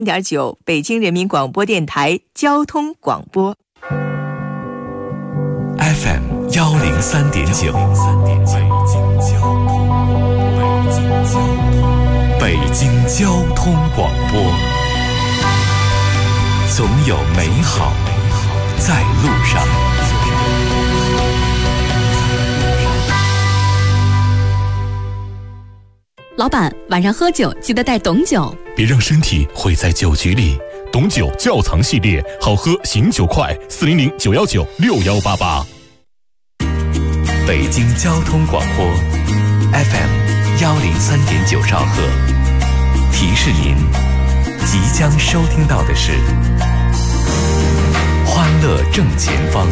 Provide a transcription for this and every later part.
1.9北京人民广播电台交通广播 FM 103.9，北京交通广播，总有美好在路上。 老板，晚上喝酒记得带董酒， 别让身体毁在酒局里。董酒窖藏系列，好喝醒酒快，400-919-6188。北京交通广播 FM 103.9兆赫，提示您即将收听到的是欢乐正前方。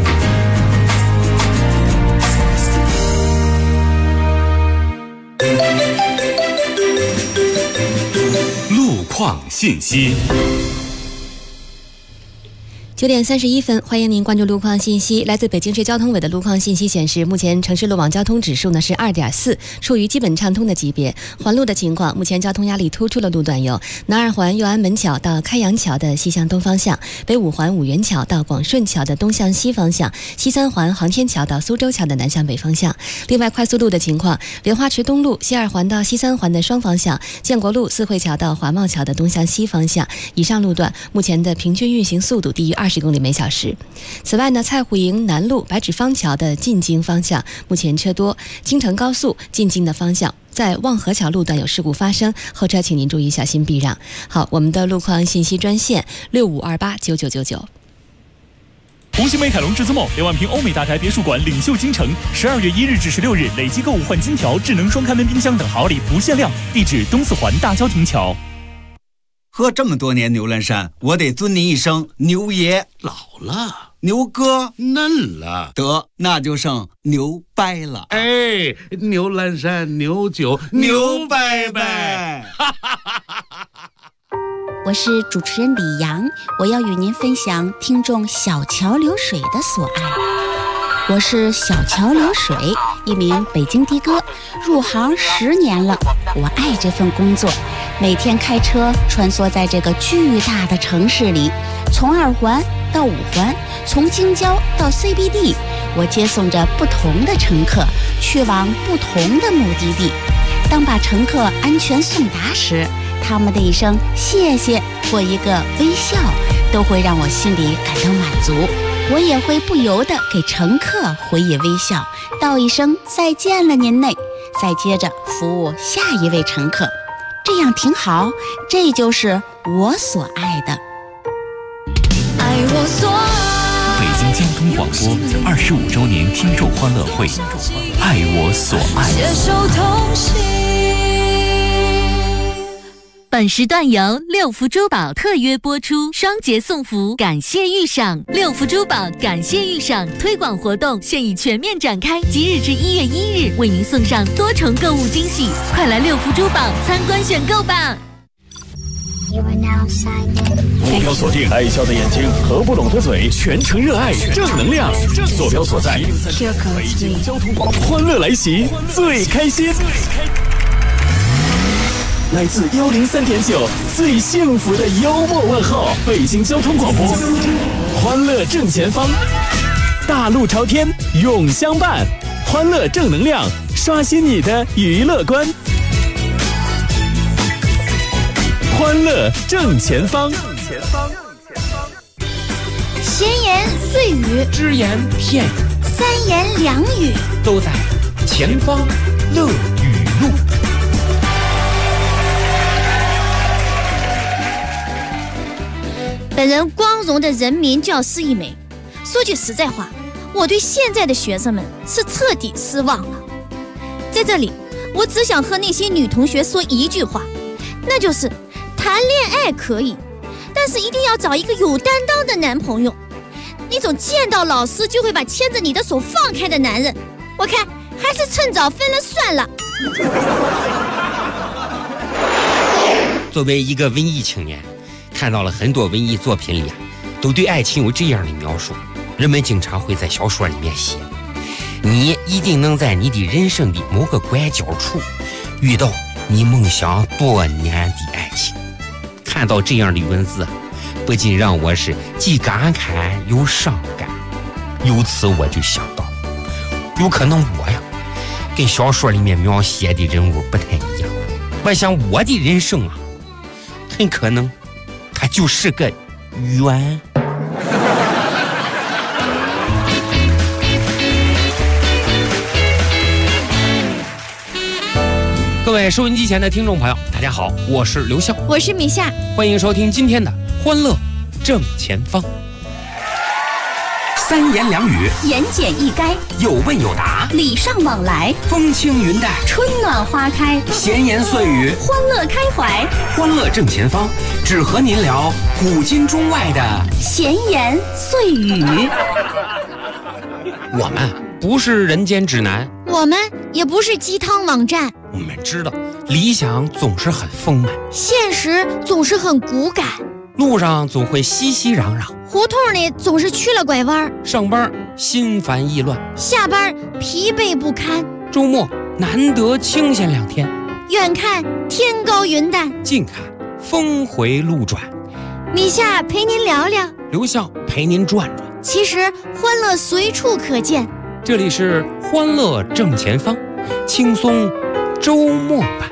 路况信息。 9点31分，欢迎您关注路况信息。来自北京市交通委的路况信息显示，目前城市路网交通指数呢是2.4，处于基本畅通的级别。环路的情况，目前交通压力突出的路段有南二环右安门桥到开阳桥的西向东方向，北五环五元桥到广顺桥的东向西方向，西三环航天桥到苏州桥的南向北方向。另外，快速路的情况，莲花池东路西二环到西三环的双方向，建国路四惠桥到华茂桥的东向西方向。以上路段目前的平均运行速度低于20公里每小时。此外呢，蔡虎营南路白纸坊桥的进京方向目前车多，京承高速进京的方向在望河桥路段有事故发生，后车请您注意小心避让。好，我们的路况信息专线65289999。 红星美凯龙至尊梦2万平欧美大宅别墅馆领袖京城，12月1日至16日累计购物换金条、智能双开门冰箱等好礼不限量。地址东四环大郊亭桥。 喝这么多年牛栏山，我得尊您一声牛爷。 老了， 牛哥嫩了， 得那就剩牛掰了。 哎，牛栏山牛酒牛掰掰。 我是主持人李阳，我要与您分享听众小桥流水的所爱。我是小桥流水，一名北京的哥，入行10年了。我爱这份工作，每天开车穿梭在这个巨大的城市里，从2环到5环，从京郊到 CBD， 我接送着不同的乘客，去往不同的目的地。当把乘客安全送达时，他们的一声谢谢或一个微笑，都会让我心里感到满足。我也会不由得给乘客回以微笑，道一声再见了您嘞，再接着服务下一位乘客，这样挺好。这就是我所爱的。 北京交通广播25周年听众欢乐会，爱我所爱。 本时段由六福珠宝特约播出，双节送福，感谢遇赏。六福珠宝感谢遇赏推广活动现已全面展开，即日至1月1日，为您送上多重购物惊喜，快来六福珠宝参观选购吧！ 目标锁定爱笑的眼睛，合不拢的嘴，全程热爱正能量。坐标所在北京交通广播，欢乐来袭，最开心。来自103.9最幸福的幽默问候，北京交通广播，欢乐正前方，大路朝天永相伴，欢乐正能量，刷新你的娱乐观。欢乐正前方， 闲言碎语， 只言片语 ，3言2语， 都在前方乐语录。 本人光荣的人民教师一枚。说句实在话，我对现在的学生们是彻底失望了。在这里，我只想和那些女同学说一句话，那就是谈恋爱可以，但是一定要找一个有担当的男朋友。那种见到老师就会把牵着你的手放开的男人，我看还是趁早分了算了。 作为一个文艺青年，看到了很多文艺作品里都对爱情有这样的描述。人们经常会在小说里面写，你一定能在你的人生的某个拐角处遇到你梦想多年的爱情。 看到这样的文字，不禁让我是既感慨又伤感。由此我就想到，有可能我呀跟小说里面描写的人物不太一样。我想我的人生啊，很可能它就是个圆。各位收音机前的听众朋友，大家好，我是刘笑， 我是米夏， 欢迎收听今天的欢乐正前方。 三言两语， 言简意赅， 有问有答， 礼尚往来， 风轻云淡， 春暖花开， 闲言碎语， 欢乐开怀， 欢乐正前方，只和您聊古今中外的闲言碎语。 我们不是人间指南， 我们也不是鸡汤网站， 我们知道理想总是很丰满， 现实总是很骨感， 路上总会熙熙攘攘， 胡同里总是曲了拐弯， 上班心烦意乱， 下班疲惫不堪， 周末难得清闲2天， 远看天高云淡， 近看峰回路转。 米夏陪您聊聊， 刘笑陪您转转， 其实欢乐随处可见。 这里是欢乐正前方，轻松周末版。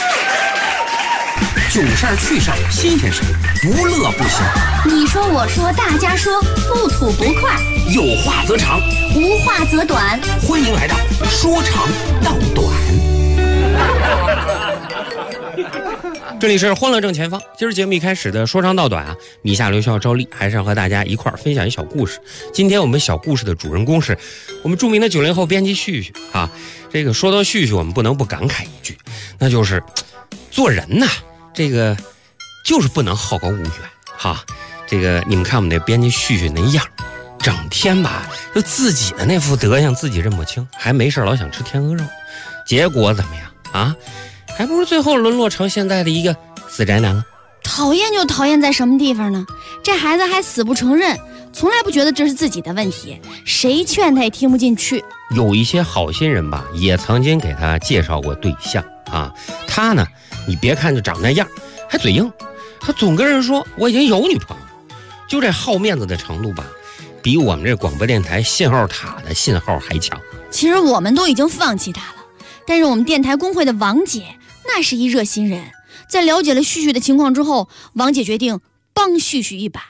囧事儿趣事儿新鲜事儿，不乐不行。 你说我说大家说，不吐不快， 有话则长， 无话则短。 欢迎来到说长道短。 这里是欢乐正前方，今儿节目一开始的说长道短啊，米夏、刘笑、赵丽还是要和大家一块儿分享一小故事。今天我们小故事的主人公是我们著名的90后编辑旭旭啊。这个说到旭旭，我们不能不感慨一句，那就是做人呐，这个就是不能好高骛远哈。这个你们看我们那编辑旭旭那样，整天吧就自己的那副德行自己认不清，还没事老想吃天鹅肉，结果怎么样啊？还不如最后沦落成现在的一个死宅男了。 讨厌就讨厌在什么地方呢？这孩子还死不承认，从来不觉得这是自己的问题，谁劝他也听不进去。 有一些好心人吧，也曾经给他介绍过对象啊。他呢，你别看就长那样，还嘴硬，他总跟人说我已经有女朋友了，就这好面子的程度吧，比我们这广播电台信号塔的信号还强。 其实我们都已经放弃他了，但是我们电台工会的王姐那是一热心人，在了解了旭旭的情况之后，王姐决定帮旭旭一把。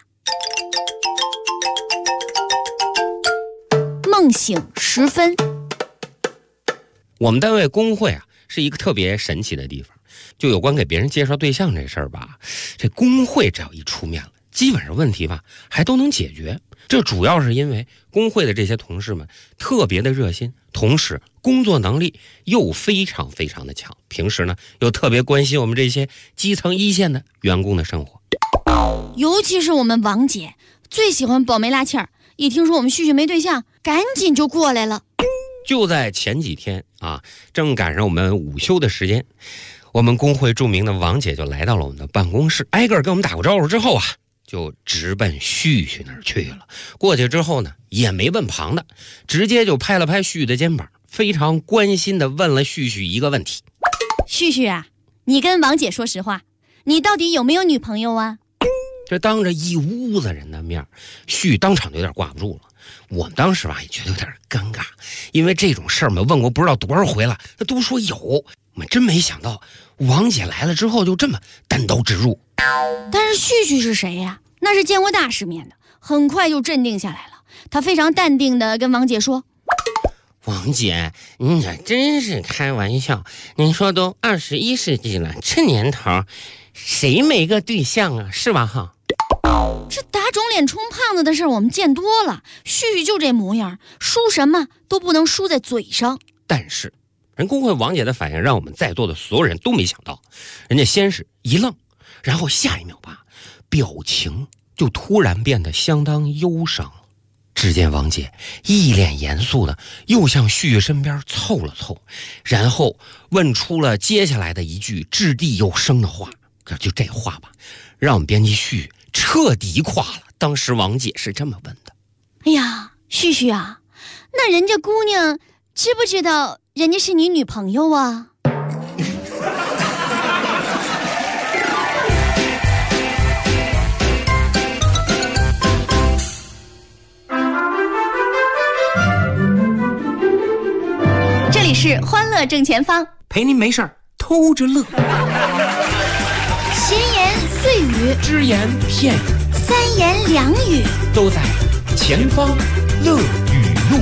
梦醒时分， 我们单位工会啊是一个特别神奇的地方，就有关给别人介绍对象这事儿吧，这工会只要一出面了，基本上问题吧还都能解决。这主要是因为工会的这些同事们特别的热心，同时工作能力又非常非常的强，平时呢又特别关心我们这些基层一线的员工的生活。 尤其是我们王姐最喜欢保媒拉纤儿，一听说我们旭旭没对象，赶紧就过来了。 就在前几天啊，正赶上我们午休的时间，我们工会著名的王姐就来到了我们的办公室，挨个跟我们打过招呼之后啊，就直奔旭旭那儿去了。过去之后呢，也没问旁的，直接就拍了拍旭旭的肩膀，非常关心地问了旭旭一个问题： 旭旭啊，你跟王姐说实话，你到底有没有女朋友啊？ 这当着一屋子人的面，旭当场就有点挂不住了。我们当时吧也觉得有点尴尬，因为这种事儿嘛问过不知道多少回了，那都说有，我们真没想到王姐来了之后就这么单刀直入。 但是旭旭是谁呀？那是见过大世面的，很快就镇定下来了。他非常淡定地跟王姐说： 王姐，你可真是开玩笑，您说都21世纪了，这年头谁没个对象啊，是吧哈？ 这打肿脸充胖子的事我们见多了，旭旭就这模样，输什么都不能输在嘴上。 但是人工会王姐的反应让我们在座的所有人都没想到，人家先是一愣，然后下一秒吧，表情就突然变得相当忧伤了。只见王姐一脸严肃的又向旭旭身边凑了凑，然后问出了接下来的一句掷地有声的话。可就这话吧，让我们编辑旭彻底垮了。当时王姐是这么问的： 哎呀，旭旭啊，那人家姑娘知不知道人家是你女朋友啊？ 乐正前方， 陪您没事偷着乐。 闲言碎语， 只言片语， 三言两语， 都在前方乐语录。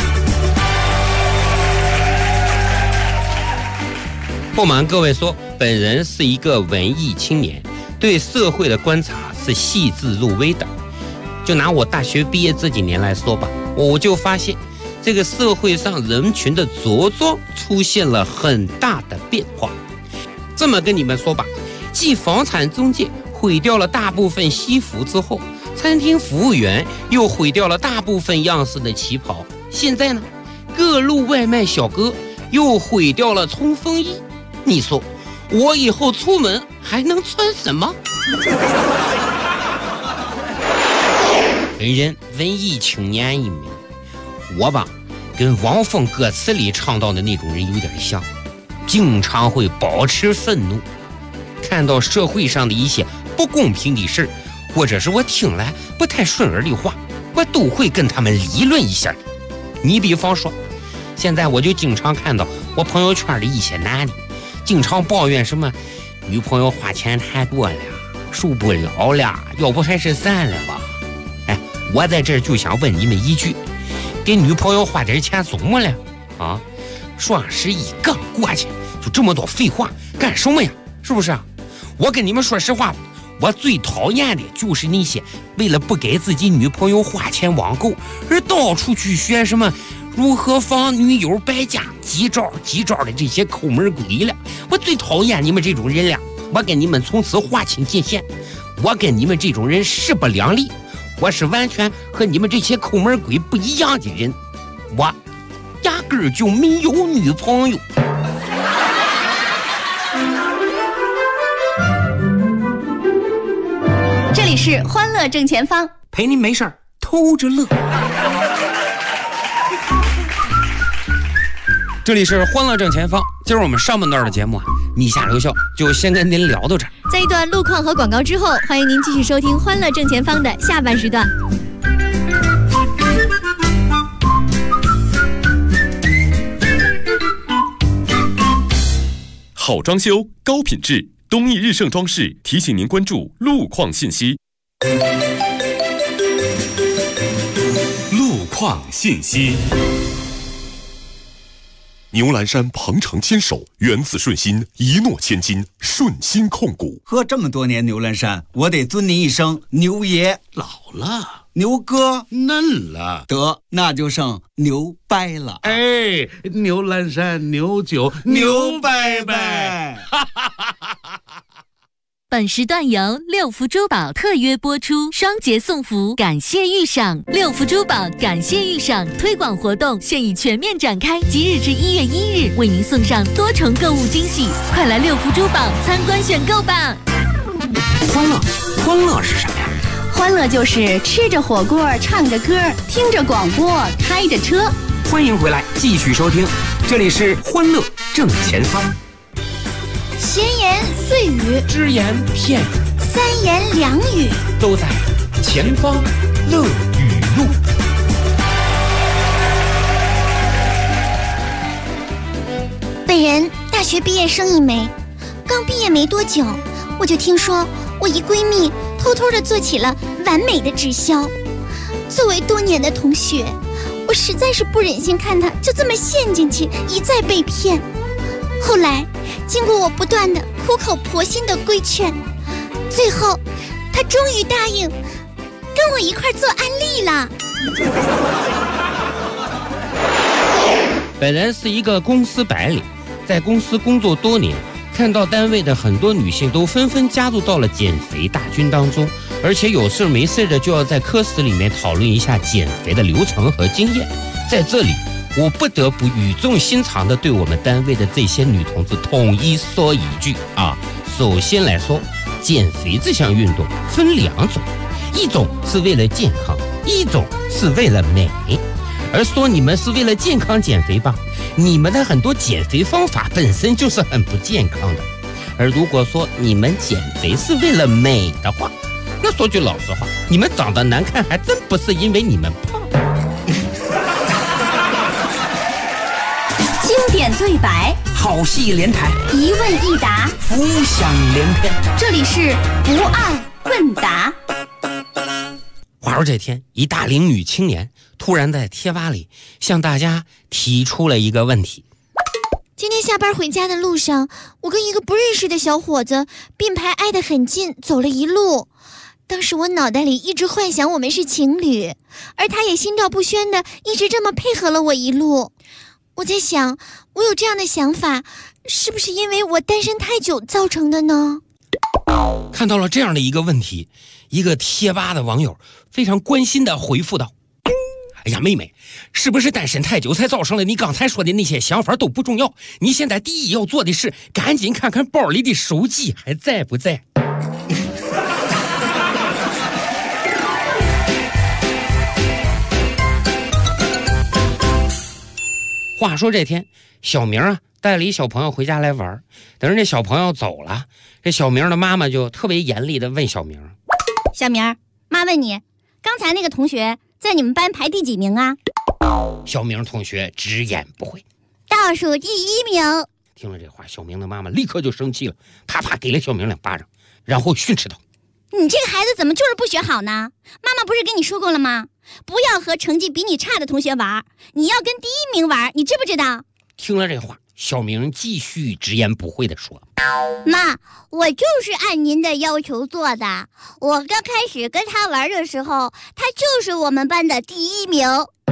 不瞒各位说，本人是一个文艺青年，对社会的观察是细致入微的。就拿我大学毕业这几年来说吧，我就发现这个社会上人群的着装出现了很大的变化。这么跟你们说吧，继房产中介毁掉了大部分西服之后，餐厅服务员又毁掉了大部分样式的旗袍，现在呢，各路外卖小哥又毁掉了冲锋衣。你说我以后出门还能穿什么？本人文艺青年一名，我吧跟汪峰歌词里唱到的那种人有点像，经常会保持愤怒，看到社会上的一些不公平的事，或者是我听来不太顺耳的话，我都会跟他们理论一下。你比方说，现在我就经常看到我朋友圈的一些男的经常抱怨什么女朋友花钱太多了，受不了了，要不还是散了吧。哎，我在这儿就想问你们一句，给女朋友花点钱怎么了啊？双11刚过去，就这么多废话干什么呀？是不是啊？我跟你们说实话，我最讨厌的就是那些为了不给自己女朋友花钱网购而到处去学什么如何防女友败家几招的这些抠门鬼了。我最讨厌你们这种人了，我跟你们从此划清界限，我跟你们这种人势不两立，我是完全和你们这些抠门鬼不一样的人，我压根儿就没有女朋友。 这里是欢乐正前方， 陪您没事偷着乐。这里是欢乐正前方，今儿我们上半段的节目你下留校就先跟您聊到这儿。 在一段路况和广告之后，欢迎您继续收听欢乐正前方的下半时段。 好装修，高品质，东义日盛装饰提醒您关注路况信息。路况信息。牛栏山鹏程牵手，原子顺心，一诺千金，顺心控股。 喝这么多年牛栏山，我得尊您一声牛爷。 老了， 牛哥嫩了， 得那就剩牛掰了。 哎，牛栏山牛酒牛掰掰。 本时段由六福珠宝特约播出，双节送福，感谢遇赏。六福珠宝感谢遇赏推广活动现已全面展开，即日至1月1日，为您送上多重购物惊喜，快来六福珠宝参观选购吧！ 欢乐是什么呀？ 欢乐就是吃着火锅，唱着歌，听着广播，开着车。 欢迎回来，继续收听，这里是欢乐正前方。 闲言碎语， 只言片语， 三言两语， 都在前方乐语录。 本人大学毕业生一枚，刚毕业没多久，我就听说我一闺蜜偷偷地做起了完美的直销。作为多年的同学，我实在是不忍心看她就这么陷进去，一再被骗。后来经过我不断的苦口婆心的规劝，最后她终于答应跟我一块做安利了。 本人是一个公司白领，在公司工作多年，看到单位的很多女性都纷纷加入到了减肥大军当中，而且有事没事的就要在科室里面讨论一下减肥的流程和经验。在这里我不得不语重心长地对我们单位的这些女同志统一说一句首先来说，减肥这项运动分2种，一种是为了健康，一种是为了美。而说你们是为了健康减肥吧，你们的很多减肥方法本身就是很不健康的。而如果说你们减肥是为了美的话，那说句老实话，你们长得难看还真不是因为你们胖。 经点对白， 好戏连台， 一问一答， 浮想联翩。 这里是不爱问答。 话说这天，一大龄女青年突然在贴吧里向大家提出了一个问题： 今天下班回家的路上，我跟一个不认识的小伙子并排挨得很近，走了一路。当时我脑袋里一直幻想我们是情侣，而他也心照不宣的一直这么配合了我一路。我在想，我有这样的想法，是不是因为我单身太久造成的呢？ 看到了这样的一个问题，一个贴吧的网友非常关心的回复道：哎呀，妹妹，是不是单身太久才造成了你刚才说的那些想法都不重要，你现在第一要做的是赶紧看看包里的手机还在不在。话说这天，小明啊带了一小朋友回家来玩，等着这小朋友走了，这小明的妈妈就特别严厉的问小明： 小明，妈问你，刚才那个同学在你们班排第几名啊？ 小明同学直言不讳： 倒数第1名。 听了这话，小明的妈妈立刻就生气了，啪啪给了小明2巴掌，然后训斥道： 你这个孩子怎么就是不学好呢？妈妈不是跟你说过了吗？不要和成绩比你差的同学玩，你要跟第1名玩，你知不知道？ 听了这话，小明继续直言不讳地说： 妈，我就是按您的要求做的。我刚开始跟他玩的时候，他就是我们班的第1名。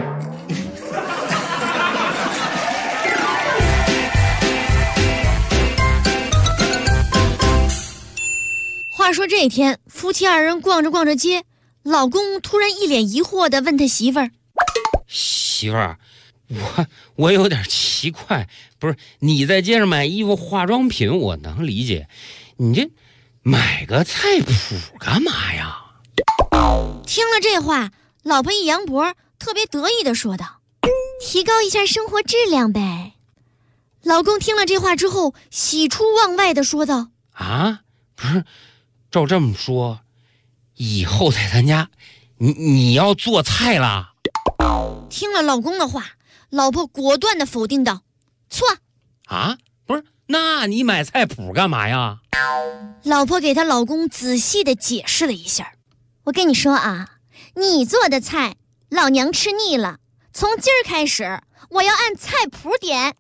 话说这天，夫妻2人逛着街，老公突然一脸疑惑地问他媳妇儿： 媳妇儿，我有点奇怪，不是你在街上买衣服化妆品我能理解，你这买个菜谱干嘛呀？ 听了这话，老婆一扬脖，特别得意地说道：提高一下生活质量呗。老公听了这话之后，喜出望外地说道： 啊，不是，照这么说，以后在咱家你要做菜啦？ 听了老公的话，老婆果断地否定道：错啊，不是，那你买菜谱干嘛呀？ 老婆给她老公仔细地解释了一下： 我跟你说啊，你做的菜老娘吃腻了，从今儿开始我要按菜谱点。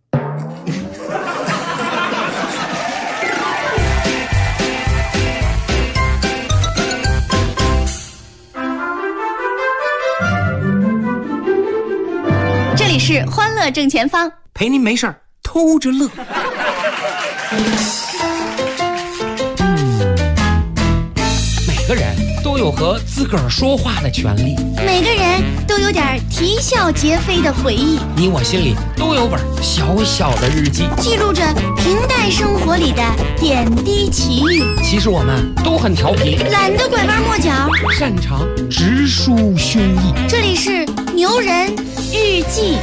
这里是欢乐正前方， 陪您没事儿偷着乐。 每个人都有和自个儿说话的权利， 每个人都有点啼笑皆非的回忆， 你我心里都有本小小的日记， 记录着平淡生活里的点滴奇遇。 其实我们都很调皮， 懒得拐弯抹角， 擅长直抒胸臆。 这里是牛人日记。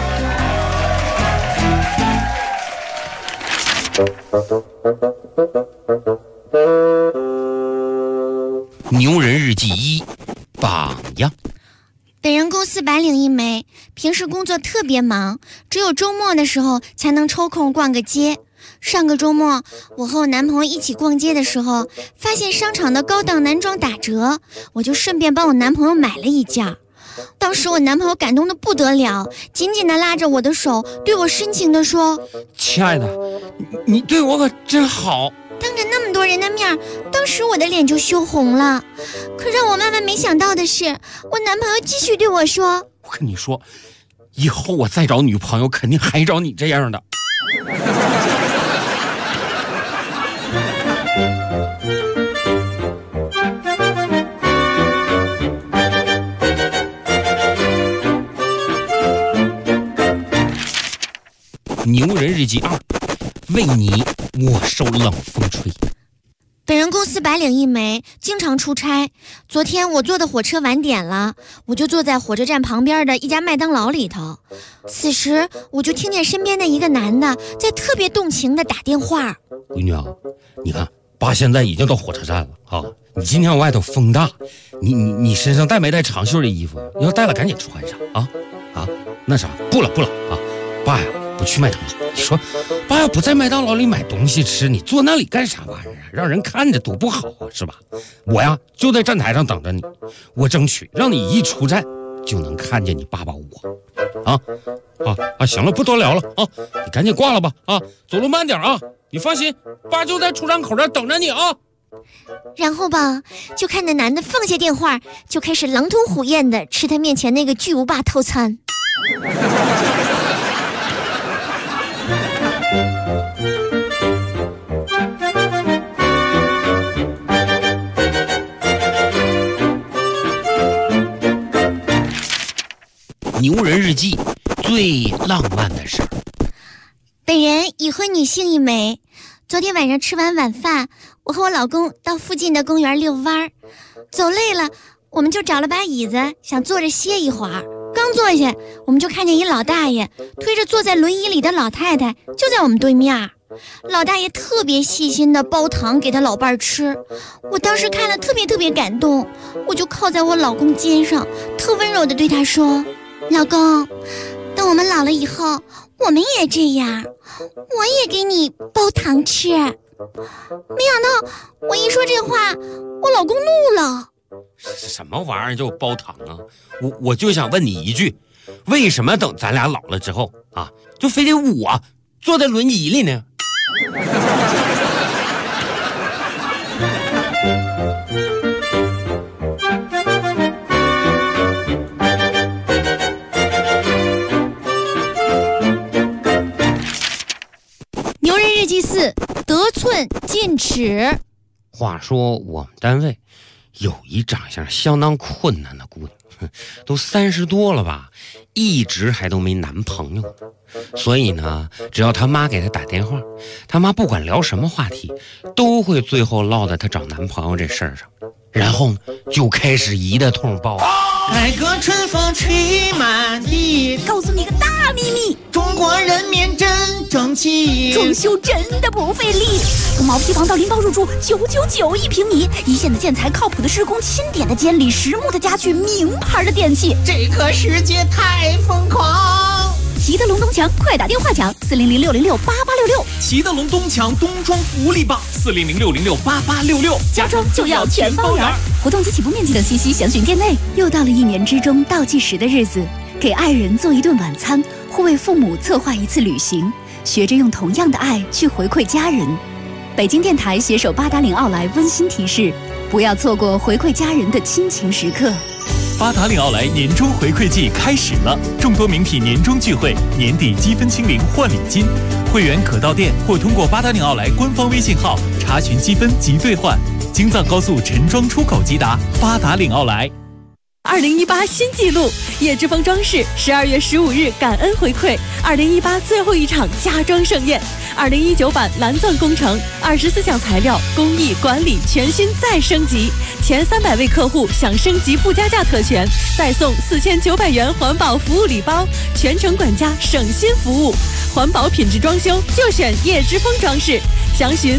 牛人日记1，榜样。 本人公司白领一枚，平时工作特别忙，只有周末的时候才能抽空逛个街。上个周末，我和我男朋友一起逛街的时候，发现商场的高档男装打折，我就顺便帮我男朋友买了一件。当时我男朋友感动得不得了，紧紧地拉着我的手，对我深情地说： 亲爱的，你对我可真好。 当着那么多人的面，当时我的脸就羞红了。可让我万万没想到的是，我男朋友继续对我说： 我跟你说，以后我再找女朋友肯定还找你这样的。牛人日记2，为你我受冷风吹。 本人公司白领一枚，经常出差。昨天我坐的火车晚点了，我就坐在火车站旁边的一家麦当劳里头。此时我就听见身边的一个男的在特别动情的打电话： 闺女啊，你看爸现在已经到火车站了啊，你今天外头风大，你身上带没带长袖的衣服？要带了赶紧穿上啊！那啥，不了啊，爸呀， 不去麦当劳。你说，爸要不在麦当劳里买东西吃，你坐那里干啥玩意儿？让人看着多不好啊，是吧？我呀就在站台上等着你，我争取让你一出站就能看见你爸爸我。行了，不多聊了啊，你赶紧挂了吧啊，走路慢点啊。你放心，爸就在出站口这等着你啊。 然后吧，就看那男的放下电话，就开始狼吞虎咽的吃他面前那个巨无霸套餐。 牛人日记最浪漫的事儿。 本人已婚女性一枚，昨天晚上吃完晚饭，我和我老公到附近的公园遛弯儿，走累了，我们就找了把椅子，想坐着歇一会儿。刚坐下，我们就看见一老大爷推着坐在轮椅里的老太太，就在我们对面。老大爷特别细心的包糖给他老伴儿吃，我当时看了特别感动，我就靠在我老公肩上，特温柔的对他说：“老公，等我们老了以后，我们也这样，我也给你包糖吃。”没想到我一说这话，我老公怒了。 什么玩意儿就包糖啊？我就想问你一句，为什么等咱俩老了之后啊，就非得我坐在轮椅里呢？ 牛人日记4：得寸进尺。 话说我们单位有一长相相当困难的姑娘，都30多了吧，一直还都没男朋友。所以呢，只要他妈给他打电话，他妈不管聊什么话题，都会最后落在他找男朋友这事儿上，然后就开始一大通报。 改革春风吹满地， 告诉你个大秘密， 中国人民真争气， 装修真的不费力，从毛坯房到拎包入住999一平米，一线的建材，靠谱的施工，钦点的监理，实木的家具，名牌的电器， 这个世界太疯狂。 齐德龙东墙，快打电话抢400-606-8866， 齐德龙东墙冬装福利棒400-606-8866， 家装就要全包圆。活动及起步面积等信息详询店内。又到了1年之中倒计时的日子，给爱人做一顿晚餐，或为父母策划一次旅行，学着用同样的爱去回馈家人。北京电台携手八达岭奥莱温馨提示，不要错过回馈家人的亲情时刻。 八达岭奥莱年终回馈季开始了，众多名品年终聚会，年底积分清零换礼金，会员可到店或通过八达岭奥莱官方微信号查询积分及兑换。京藏高速陈庄出口即达，八达岭奥莱。 2018新纪录，叶之峰装饰12月15日感恩回馈2018最后一场家装盛宴，2019版蓝钻工程24项材料工艺管理全新再升级，前300位客户享升级附加价特权，再送4900元环保服务礼包，全程管家省心服务，环保品质装修就选叶之峰装饰，详询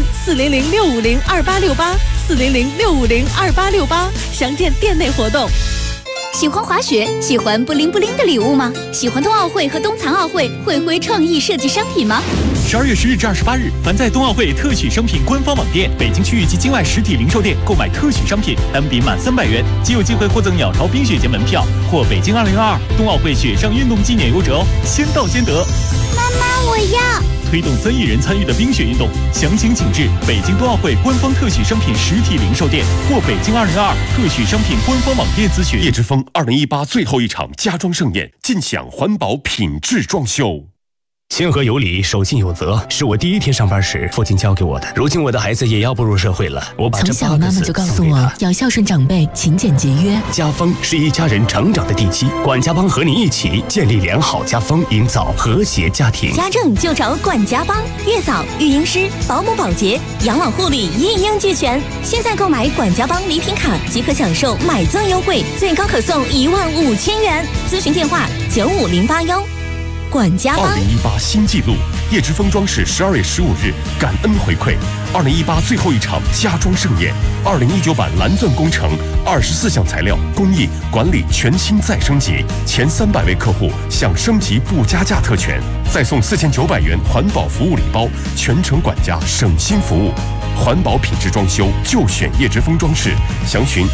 400-650-2868，400-650-2868，详见店内活动。 喜欢滑雪，喜欢布灵布灵的礼物吗？喜欢冬奥会和冬残奥会会挥创意设计商品吗 ？12月10日至28日，凡在冬奥会特许商品官方网店、北京区域及境外实体零售店购买特许商品，单笔满300元，即有机会获赠鸟巢冰雪节门票或北京2022冬奥会雪上运动纪念游折哦，先到先得。 妈妈，我要推动3亿人参与的冰雪运动，详情请至北京冬奥会官方特许商品实体零售店或北京2022特许商品官方网店咨询。 叶之峰2018最后一场家装盛宴，尽享环保品质装修。 谦和有礼，守信有责，是我第一天上班时父亲教给我的。如今我的孩子也要步入社会了，我把这从小妈妈就告诉我要孝顺长辈，勤俭节约。 家风是一家人成长的地基，管家帮和你一起建立良好家风，营造和谐家庭。 家政就找管家帮，月嫂、育婴师、保姆、保洁、养老护理一应俱全。现在购买管家帮礼品卡即可享受买赠优惠，最高可送15000元。咨询电话95081。管家帮 2018新纪录，叶之峰装饰12月15日感恩回馈 2018最后一场家装盛宴，2019版蓝钻工程，24项材料工艺管理全新再升级，前300位客户享升级不加价特权，再送4900元环保服务礼包，全程管家省心服务。环保品质装修就选叶之峰装饰，详询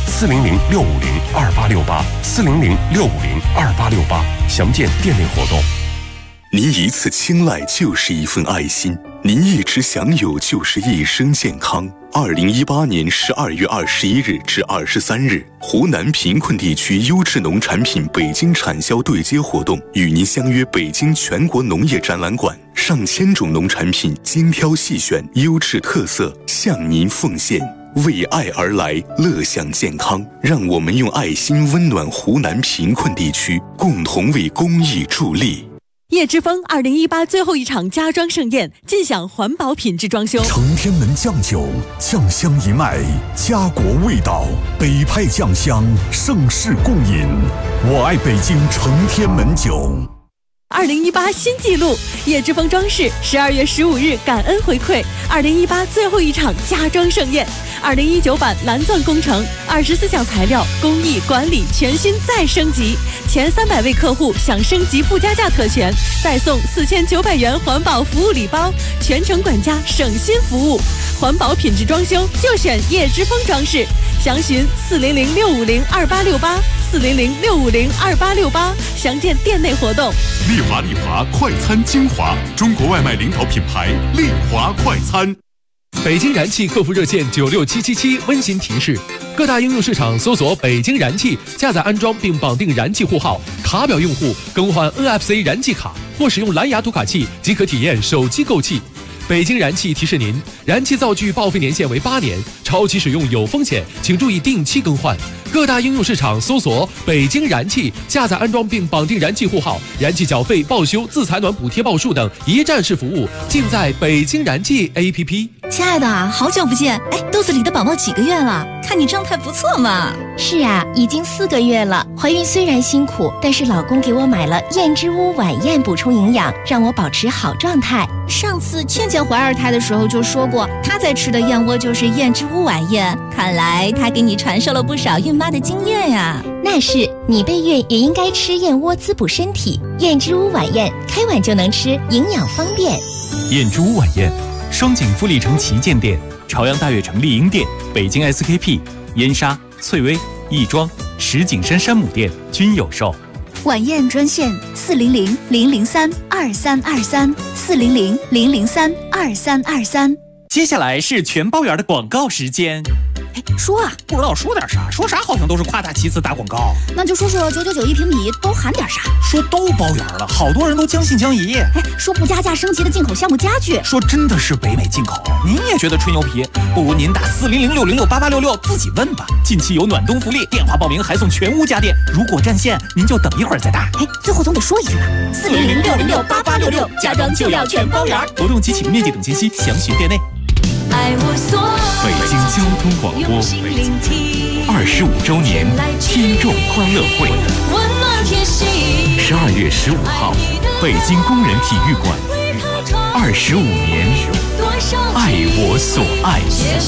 400-650-2868，400-650-2868，详见店内活动。 您一次青睐就是一份爱心，您一直享有就是一生健康。2018年12月21日至23日，湖南贫困地区优质农产品北京产销对接活动与您相约北京全国农业展览馆，上千种农产品精挑细选，优质特色向您奉献。为爱而来，乐享健康，让我们用爱心温暖湖南贫困地区，共同为公益助力。 叶之峰2018最后一场家装盛宴，尽享环保品质装修。 承天门酱酒，酱香一脉，家国味道，北派酱香，盛世共饮。我爱北京承天门酒。 2018新纪录，叶之峰装饰12月15日感恩回馈2018最后一场家装盛宴，2019版蓝钻工程，24项材料工艺管理全新再升级，前300位客户享升级不加价特权，再送4900元环保服务礼包，全程管家省心服务。环保品质装修就选叶之峰装饰，详询400-650-2868，400-650-2868，详见店内活动。 丽华快餐精华，中国外卖领导品牌丽华快餐。 北京燃气客服热线96777温馨提示：各大应用市场搜索北京燃气，下载安装并绑定燃气户号，卡表用户更换 NFC 燃气卡或使用蓝牙读卡器即可体验手机购气。北京燃气提示您，燃气灶具报废年限为8年，超期使用有风险，请注意定期更换。各大应用市场搜索北京燃气，下载安装并绑定燃气户号，燃气缴费、报修、自采暖补贴报数等一站式服务尽在北京燃气 APP。 亲爱的，好久不见！哎，肚子里的宝宝几个月了？看你状态不错嘛。 是啊，已经4个月了。怀孕虽然辛苦，但是老公给我买了燕之屋晚宴补充营养，让我保持好状态。 上次倩倩怀2胎的时候就说过，她在吃的燕窝就是燕之屋晚宴。看来她给你传授了不少孕妈的经验呀。 那是，你备孕也应该吃燕窝滋补身体。燕之屋晚宴，开碗就能吃，营养方便。 燕之屋晚宴，双井富力城旗舰店、朝阳大悦城丽婴店、北京 SKP、燕莎、翠微、亦庄、石景山山姆店均有售。 晚宴专线400-003-2323，400-003-2323。 接下来是全包圆的广告时间。 说啊， 不知道说点啥，说啥好像都是夸大其词打广告。 那就说说999一平米都含点啥？ 说都包圆了，好多人都将信将疑。 说不加价升级的进口项目家具， 说真的是北美进口。您也觉得吹牛皮？不如您打400-606-8866自己问吧。近期有暖冬福利，电话报名还送全屋家电。如果占线，您就等一会儿再打。 最后总得说一句吧，400-606-8866，家装就要全包圆。 活动及启动面积等信息详询店内。 北京交通广播25周年听众欢乐会，12月15号，北京工人体育馆，25年，爱我所爱。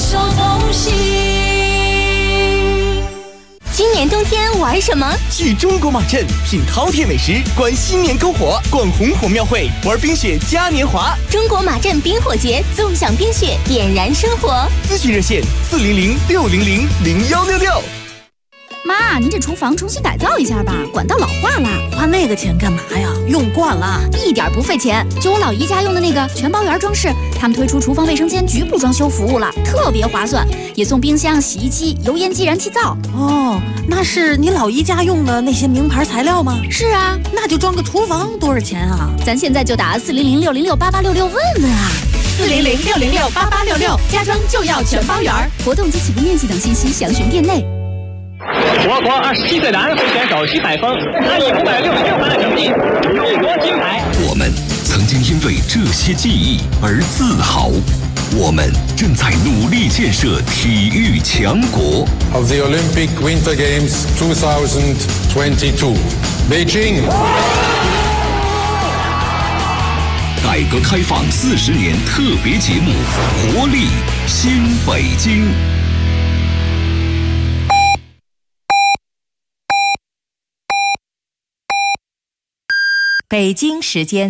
今年冬天玩什么？ 去中国马镇品饕餮美食，观新年篝火，逛红火庙会，玩冰雪嘉年华。 中国马镇冰火节，纵享冰雪，点燃生活。 咨询热线400-600-0166。 妈，您这厨房重新改造一下吧，管道老化了。花那个钱干嘛呀？用惯了，一点不费钱。就我老姨家用的那个全包圆装饰，他们推出厨房卫生间局部装修服务了，特别划算，也送冰箱、洗衣机、油烟机、燃气灶。 哦，那是你老姨家用的那些名牌材料吗？是啊，那就装个厨房多少钱啊？咱现在就打400-606-8866问问啊。 400-606-8866，家装就要全包圆。 活动及起步面积等信息详询店内。 我国27岁男会选手徐海峰，他以566分的成绩勇夺金牌。 我们曾经因为这些记忆而自豪，我们正在努力建设体育强国。 Of the Olympic Winter Games 2022, Beijing. 改革开放40年特别节目《活力新北京》。 北京时间